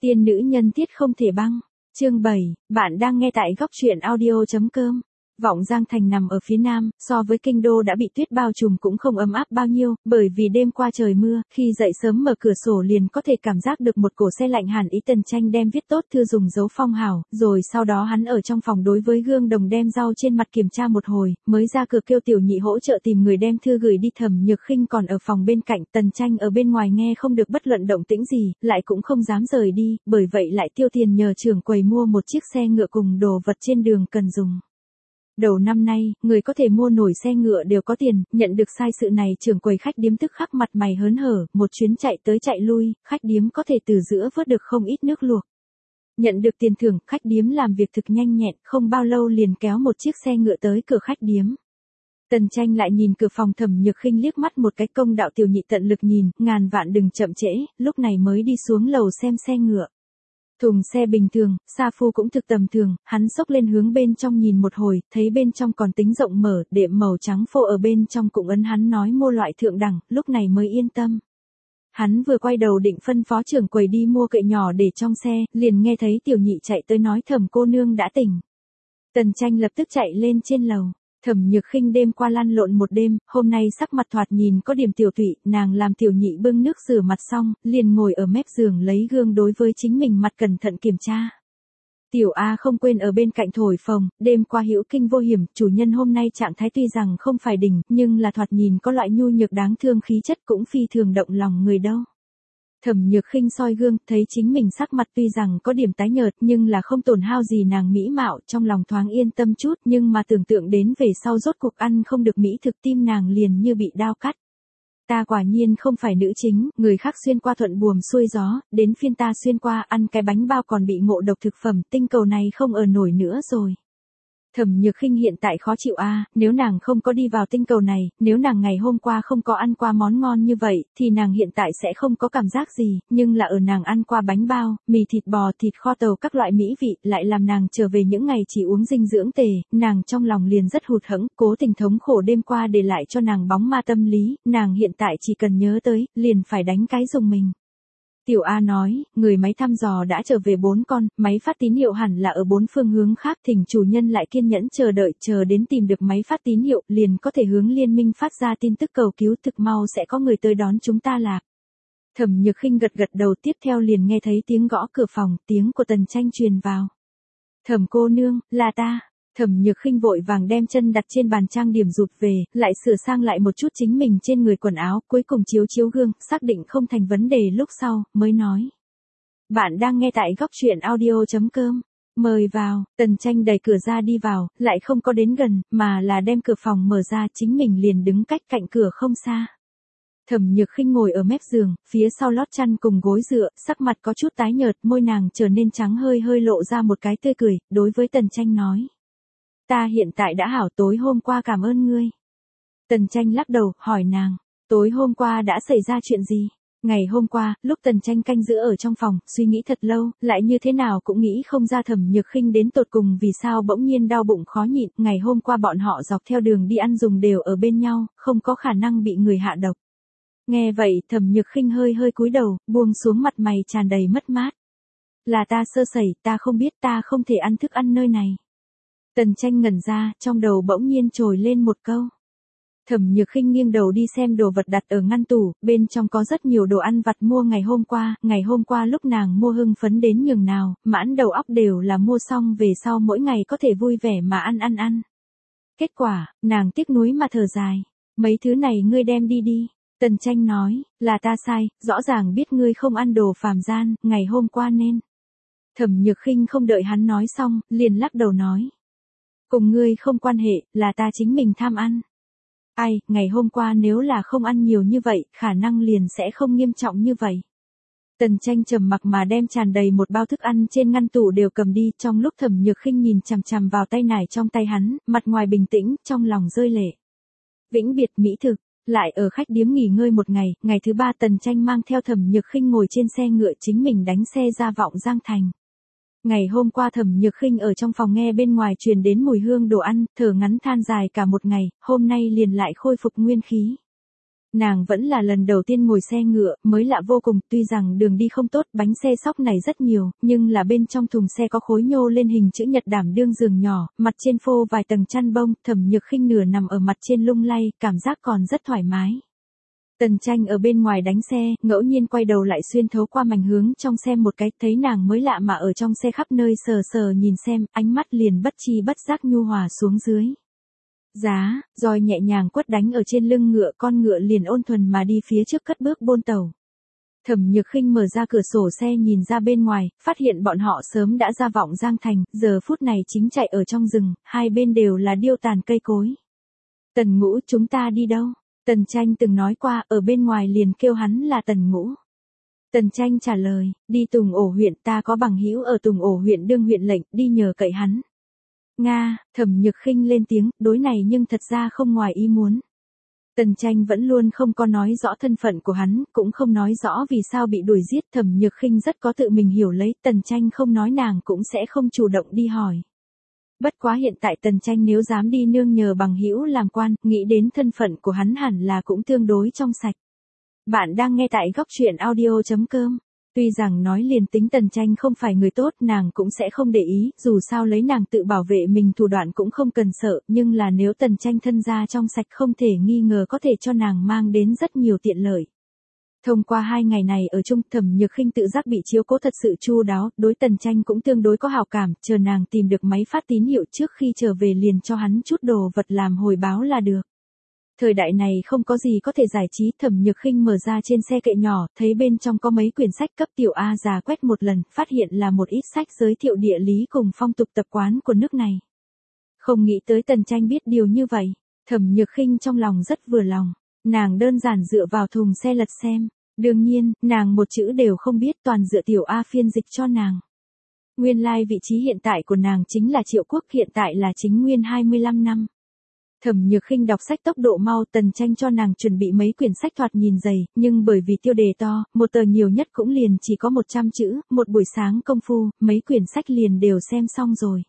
Tiên nữ nhân tiết không thể băng. Chương 7, bạn đang nghe tại góc truyện audio.com. Vọng Giang Thành nằm ở phía nam, so với kinh đô đã bị tuyết bao trùm cũng không ấm áp bao nhiêu, bởi vì đêm qua trời mưa, khi dậy sớm mở cửa sổ liền có thể cảm giác được một cổ se lạnh hàn ý. Tần Tranh đem viết tốt thư dùng dấu phong hào, rồi sau đó hắn ở trong phòng đối với gương đồng đem rau trên mặt kiểm tra một hồi, mới ra cửa kêu Tiểu Nhị hỗ trợ tìm người đem thư gửi đi. Thẩm Nhược Khinh còn ở phòng bên cạnh, Tần Tranh ở bên ngoài nghe không được bất luận động tĩnh gì, lại cũng không dám rời đi, bởi vậy lại tiêu tiền nhờ trưởng quầy mua một chiếc xe ngựa cùng đồ vật trên đường cần dùng. Đầu năm nay, người có thể mua nổi xe ngựa đều có tiền, nhận được sai sự này trưởng quầy khách điếm tức khắc mặt mày hớn hở, một chuyến chạy tới chạy lui, khách điếm có thể từ giữa vớt được không ít nước luộc. Nhận được tiền thưởng, khách điếm làm việc thực nhanh nhẹn, không bao lâu liền kéo một chiếc xe ngựa tới cửa khách điếm. Tần Tranh lại nhìn cửa phòng Thẩm Nhược Khinh liếc mắt một cái, công đạo Tiểu Nhị tận lực nhìn, ngàn vạn đừng chậm trễ, lúc này mới đi xuống lầu xem xe ngựa. Thùng xe bình thường, sa phu cũng thực tầm thường, hắn xốc lên hướng bên trong nhìn một hồi, thấy bên trong còn tính rộng mở, đệm màu trắng phô ở bên trong cũng ấn hắn nói mua loại thượng đẳng, lúc này mới yên tâm. Hắn vừa quay đầu định phân phó trưởng quầy đi mua kệ nhỏ để trong xe, liền nghe thấy Tiểu Nhị chạy tới nói Thẩm cô nương đã tỉnh. Tần Tranh lập tức chạy lên trên lầu. Thẩm Nhược Khinh đêm qua lăn lộn một đêm, hôm nay sắc mặt thoạt nhìn có điểm tiểu tụy, nàng làm Tiểu Nhị bưng nước rửa mặt xong, liền ngồi ở mép giường lấy gương đối với chính mình mặt cẩn thận kiểm tra. Tiểu A không quên ở bên cạnh thổi phồng, đêm qua hữu kinh vô hiểm, chủ nhân hôm nay trạng thái tuy rằng không phải đỉnh, nhưng là thoạt nhìn có loại nhu nhược đáng thương khí chất cũng phi thường động lòng người đâu. Thẩm Nhược Khinh soi gương, thấy chính mình sắc mặt tuy rằng có điểm tái nhợt nhưng là không tổn hao gì nàng mỹ mạo, trong lòng thoáng yên tâm chút, nhưng mà tưởng tượng đến về sau rốt cuộc ăn không được mỹ thực, tim nàng liền như bị đao cắt. Ta quả nhiên không phải nữ chính, người khác xuyên qua thuận buồm xuôi gió, đến phiên ta xuyên qua ăn cái bánh bao còn bị ngộ độc thực phẩm, tinh cầu này không ở nổi nữa rồi. Thẩm Nhược Khinh hiện tại khó chịu nếu nàng không có đi vào tinh cầu này, nếu nàng ngày hôm qua không có ăn qua món ngon như vậy, thì nàng hiện tại sẽ không có cảm giác gì, nhưng là ở nàng ăn qua bánh bao, mì thịt bò, thịt kho tàu các loại mỹ vị, lại làm nàng trở về những ngày chỉ uống dinh dưỡng tề, nàng trong lòng liền rất hụt hẫng, cố tình thống khổ đêm qua để lại cho nàng bóng ma tâm lý, nàng hiện tại chỉ cần nhớ tới, liền phải đánh cái dùng mình. Tiểu A nói, người máy thăm dò đã trở về 4 con, máy phát tín hiệu hẳn là ở 4 phương hướng khác, thỉnh chủ nhân lại kiên nhẫn chờ đợi, chờ đến tìm được máy phát tín hiệu, liền có thể hướng liên minh phát ra tin tức cầu cứu, thực mau sẽ có người tới đón chúng ta lạc. Thẩm Nhược Khinh gật gật đầu, tiếp theo liền nghe thấy tiếng gõ cửa phòng, tiếng của Tần Tranh truyền vào. Thẩm cô nương, là ta. Thẩm Nhược Khinh vội vàng đem chân đặt trên bàn trang điểm rụt về, lại sửa sang lại một chút chính mình trên người quần áo, cuối cùng chiếu chiếu gương, xác định không thành vấn đề lúc sau, mới nói. Bạn đang nghe tại góc truyện audio.com. Mời vào. Tần Tranh đẩy cửa ra đi vào, lại không có đến gần, mà là đem cửa phòng mở ra, chính mình liền đứng cách cạnh cửa không xa. Thẩm Nhược Khinh ngồi ở mép giường, phía sau lót chăn cùng gối dựa, sắc mặt có chút tái nhợt, môi nàng trở nên trắng hơi hơi lộ ra một cái tươi cười, đối với Tần Tranh nói. Ta hiện tại đã hảo, tối hôm qua cảm ơn ngươi. Tần Tranh lắc đầu, hỏi nàng, tối hôm qua đã xảy ra chuyện gì? Ngày hôm qua, lúc Tần Tranh canh giữ ở trong phòng, suy nghĩ thật lâu, lại như thế nào cũng nghĩ không ra Thẩm Nhược Khinh đến tột cùng vì sao bỗng nhiên đau bụng khó nhịn, ngày hôm qua bọn họ dọc theo đường đi ăn dùng đều ở bên nhau, không có khả năng bị người hạ độc. Nghe vậy, Thẩm Nhược Khinh hơi hơi cúi đầu, buông xuống mặt mày tràn đầy mất mát. Là ta sơ sẩy, ta không biết, ta không thể ăn thức ăn nơi này. Tần Tranh ngẩn ra, trong đầu bỗng nhiên trồi lên một câu. Thẩm Nhược Khinh nghiêng đầu đi xem đồ vật đặt ở ngăn tủ, bên trong có rất nhiều đồ ăn vặt mua ngày hôm qua lúc nàng mua hưng phấn đến nhường nào, mãn đầu óc đều là mua xong về sau mỗi ngày có thể vui vẻ mà ăn. Kết quả, nàng tiếc nuối mà thở dài, mấy thứ này ngươi đem đi đi. Tần Tranh nói, là ta sai, rõ ràng biết ngươi không ăn đồ phàm gian, ngày hôm qua nên. Thẩm Nhược Khinh không đợi hắn nói xong, liền lắc đầu nói. Cùng ngươi không quan hệ, là ta chính mình tham ăn. Ai, ngày hôm qua nếu là không ăn nhiều như vậy, khả năng liền sẽ không nghiêm trọng như vậy. Tần Tranh trầm mặc mà đem tràn đầy một bao thức ăn trên ngăn tủ đều cầm đi, trong lúc Thẩm Nhược Khinh nhìn chằm chằm vào tay nải trong tay hắn, mặt ngoài bình tĩnh, trong lòng rơi lệ. Vĩnh biệt mỹ thực. Lại ở khách điếm nghỉ ngơi một ngày, ngày thứ 3 Tần Tranh mang theo Thẩm Nhược Khinh ngồi trên xe ngựa chính mình đánh xe ra Vọng Giang Thành. Ngày hôm qua Thẩm Nhược Khinh ở trong phòng nghe bên ngoài truyền đến mùi hương đồ ăn, thở ngắn than dài cả một ngày, hôm nay liền lại khôi phục nguyên khí. Nàng vẫn là lần đầu tiên ngồi xe ngựa, mới lạ vô cùng, tuy rằng đường đi không tốt, bánh xe sóc này rất nhiều, nhưng là bên trong thùng xe có khối nhô lên hình chữ nhật đảm đương giường nhỏ, mặt trên phô vài tầng chăn bông, Thẩm Nhược Khinh nửa nằm ở mặt trên lung lay, cảm giác còn rất thoải mái. Tần Tranh ở bên ngoài đánh xe, ngẫu nhiên quay đầu lại xuyên thấu qua mảnh hướng trong xe một cái, thấy nàng mới lạ mà ở trong xe khắp nơi sờ sờ nhìn xem, ánh mắt liền bất chi bất giác nhu hòa xuống dưới. Giá, roi nhẹ nhàng quất đánh ở trên lưng ngựa, con ngựa liền ôn thuần mà đi phía trước cất bước bôn tàu. Thẩm Nhược Khinh mở ra cửa sổ xe nhìn ra bên ngoài, phát hiện bọn họ sớm đã ra Vọng Giang Thành, giờ phút này chính chạy ở trong rừng, hai bên đều là điêu tàn cây cối. Tần Ngũ, chúng ta đi đâu? Tần Tranh từng nói qua, ở bên ngoài liền kêu hắn là Tần Ngũ. Tần Tranh trả lời, đi Tùng Ổ huyện, ta có bằng hữu ở Tùng Ổ huyện đương huyện lệnh, đi nhờ cậy hắn. Nga, Thẩm Nhược Khinh lên tiếng, đối này nhưng thật ra không ngoài ý muốn. Tần Tranh vẫn luôn không có nói rõ thân phận của hắn, cũng không nói rõ vì sao bị đuổi giết, Thẩm Nhược Khinh rất có tự mình hiểu lấy, Tần Tranh không nói nàng cũng sẽ không chủ động đi hỏi. Bất quá hiện tại Tần Tranh nếu dám đi nương nhờ bằng hữu làm quan, nghĩ đến thân phận của hắn hẳn là cũng tương đối trong sạch. Bạn đang nghe tại góc truyện audio.com. Tuy rằng nói liền tính Tần Tranh không phải người tốt, nàng cũng sẽ không để ý, dù sao lấy nàng tự bảo vệ mình thủ đoạn cũng không cần sợ, nhưng là nếu Tần Tranh thân gia trong sạch không thể nghi ngờ có thể cho nàng mang đến rất nhiều tiện lợi. Thông qua 2 ngày này ở chung, Thẩm Nhược Khinh tự giác bị chiếu cố thật sự chu đáo, đối Tần Tranh cũng tương đối có hảo cảm, chờ nàng tìm được máy phát tín hiệu trước khi trở về liền cho hắn chút đồ vật làm hồi báo là được. Thời đại này không có gì có thể giải trí, Thẩm Nhược Khinh mở ra trên xe kệ nhỏ, thấy bên trong có mấy quyển sách, cấp tiểu A già quét một lần, phát hiện là một ít sách giới thiệu địa lý cùng phong tục tập quán của nước này. Không nghĩ tới Tần Tranh biết điều như vậy, Thẩm Nhược Khinh trong lòng rất vừa lòng, nàng đơn giản dựa vào thùng xe lật xem, đương nhiên, nàng một chữ đều không biết, toàn dựa tiểu A phiên dịch cho nàng. Nguyên lai vị trí hiện tại của nàng chính là Triệu Quốc, hiện tại là Chính Nguyên 25 năm. Thẩm Nhược Khinh đọc sách tốc độ mau, Tần Tranh cho nàng chuẩn bị mấy quyển sách thoạt nhìn dày, nhưng bởi vì tiêu đề to, một tờ nhiều nhất cũng liền chỉ có 100 chữ, một buổi sáng công phu, mấy quyển sách liền đều xem xong rồi.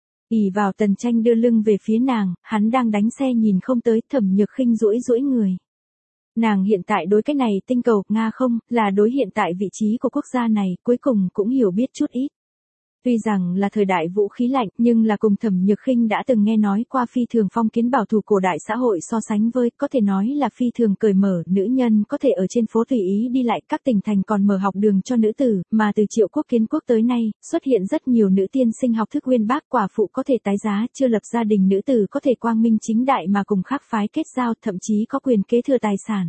Ỷ vào Tần Tranh đưa lưng về phía nàng, hắn đang đánh xe nhìn không tới, Thẩm Nhược Khinh duỗi duỗi người. Nàng hiện tại đối cái này tinh cầu, Nga không, là đối hiện tại vị trí của quốc gia này, cuối cùng cũng hiểu biết chút ít. Tuy rằng là thời đại vũ khí lạnh, nhưng là cùng Thẩm Nhược Khinh đã từng nghe nói qua phi thường phong kiến bảo thủ cổ đại xã hội so sánh với, có thể nói là phi thường cởi mở, nữ nhân có thể ở trên phố tùy ý đi lại, các tỉnh thành còn mở học đường cho nữ tử, mà từ Triệu Quốc kiến quốc tới nay, xuất hiện rất nhiều nữ tiên sinh học thức uyên bác, quả phụ có thể tái giá, chưa lập gia đình nữ tử có thể quang minh chính đại mà cùng khác phái kết giao, thậm chí có quyền kế thừa tài sản.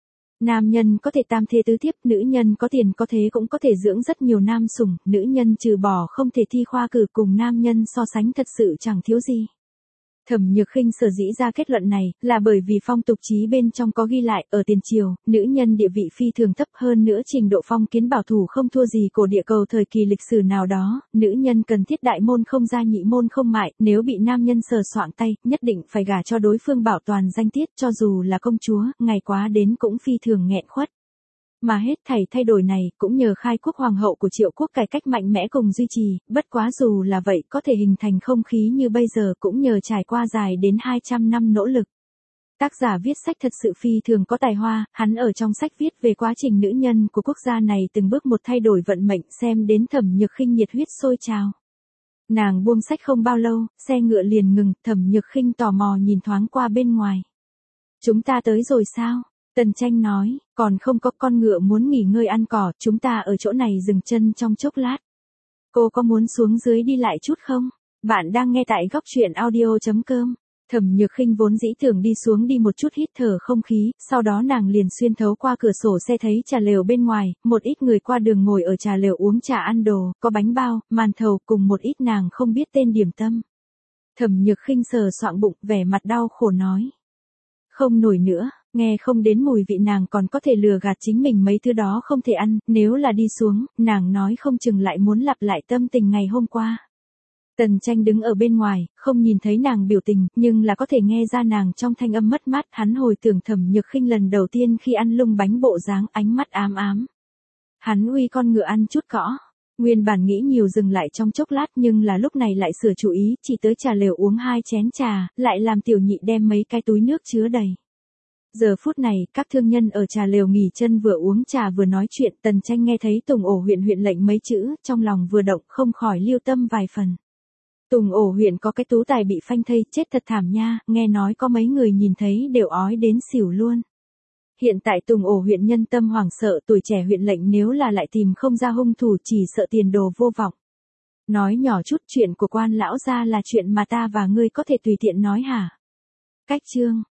Nam nhân có thể tam thê tứ thiếp, nữ nhân có tiền có thế cũng có thể dưỡng rất nhiều nam sủng, nữ nhân trừ bỏ không thể thi khoa cử cùng nam nhân so sánh thật sự chẳng thiếu gì. Thẩm Nhược Khinh sở dĩ ra kết luận này, là bởi vì phong tục chí bên trong có ghi lại, ở tiền triều, nữ nhân địa vị phi thường thấp, hơn nữa trình độ phong kiến bảo thủ không thua gì cổ địa cầu thời kỳ lịch sử nào đó, nữ nhân cần thiết đại môn không ra nhị môn không mại, nếu bị nam nhân sờ soạng tay, nhất định phải gả cho đối phương bảo toàn danh tiết, cho dù là công chúa, ngày quá đến cũng phi thường nghẹn khuất. Mà hết thảy thay đổi này, cũng nhờ khai quốc hoàng hậu của Triệu Quốc cải cách mạnh mẽ cùng duy trì, bất quá dù là vậy có thể hình thành không khí như bây giờ cũng nhờ trải qua dài đến 200 năm nỗ lực. Tác giả viết sách thật sự phi thường có tài hoa, hắn ở trong sách viết về quá trình nữ nhân của quốc gia này từng bước một thay đổi vận mệnh, xem đến Thẩm Nhược Khinh nhiệt huyết sôi trào. Nàng buông sách không bao lâu, xe ngựa liền ngừng, Thẩm Nhược Khinh tò mò nhìn thoáng qua bên ngoài. Chúng ta tới rồi sao? Tần Tranh nói, còn không có, con ngựa muốn nghỉ ngơi ăn cỏ, chúng ta ở chỗ này dừng chân trong chốc lát. Cô có muốn xuống dưới đi lại chút không? Bạn đang nghe tại góc truyện audio.com. Thẩm Nhược Khinh vốn dĩ tưởng đi xuống đi một chút hít thở không khí, sau đó nàng liền xuyên thấu qua cửa sổ xe thấy trà lều bên ngoài, một ít người qua đường ngồi ở trà lều uống trà ăn đồ, có bánh bao, màn thầu cùng một ít nàng không biết tên điểm tâm. Thẩm Nhược Khinh sờ soạng bụng, vẻ mặt đau khổ nói. Không nổi nữa. Nghe không đến mùi vị nàng còn có thể lừa gạt chính mình mấy thứ đó không thể ăn, nếu là đi xuống, nàng nói không chừng lại muốn lặp lại tâm tình ngày hôm qua. Tần Tranh đứng ở bên ngoài, không nhìn thấy nàng biểu tình, nhưng là có thể nghe ra nàng trong thanh âm mất mát, hắn hồi tưởng Thẩm Nhược Khinh lần đầu tiên khi ăn lung bánh bộ dáng, ánh mắt ám ám. Hắn uy con ngựa ăn chút cỏ. Nguyên bản nghĩ nhiều dừng lại trong chốc lát nhưng là lúc này lại sửa chủ ý, chỉ tới trà lều uống 2 chén trà, lại làm tiểu nhị đem mấy cái túi nước chứa đầy. Giờ phút này, các thương nhân ở trà lều nghỉ chân vừa uống trà vừa nói chuyện, Tần Tranh nghe thấy Tùng Ổ huyện huyện lệnh mấy chữ, trong lòng vừa động không khỏi lưu tâm vài phần. Tùng Ổ huyện có cái tú tài bị phanh thây, chết thật thảm nha, nghe nói có mấy người nhìn thấy đều ói đến xỉu luôn. Hiện tại Tùng Ổ huyện nhân tâm hoảng sợ, tuổi trẻ huyện lệnh nếu là lại tìm không ra hung thủ chỉ sợ tiền đồ vô vọng. Nói nhỏ chút, chuyện của quan lão gia là chuyện mà ta và ngươi có thể tùy tiện nói hả? Cách chương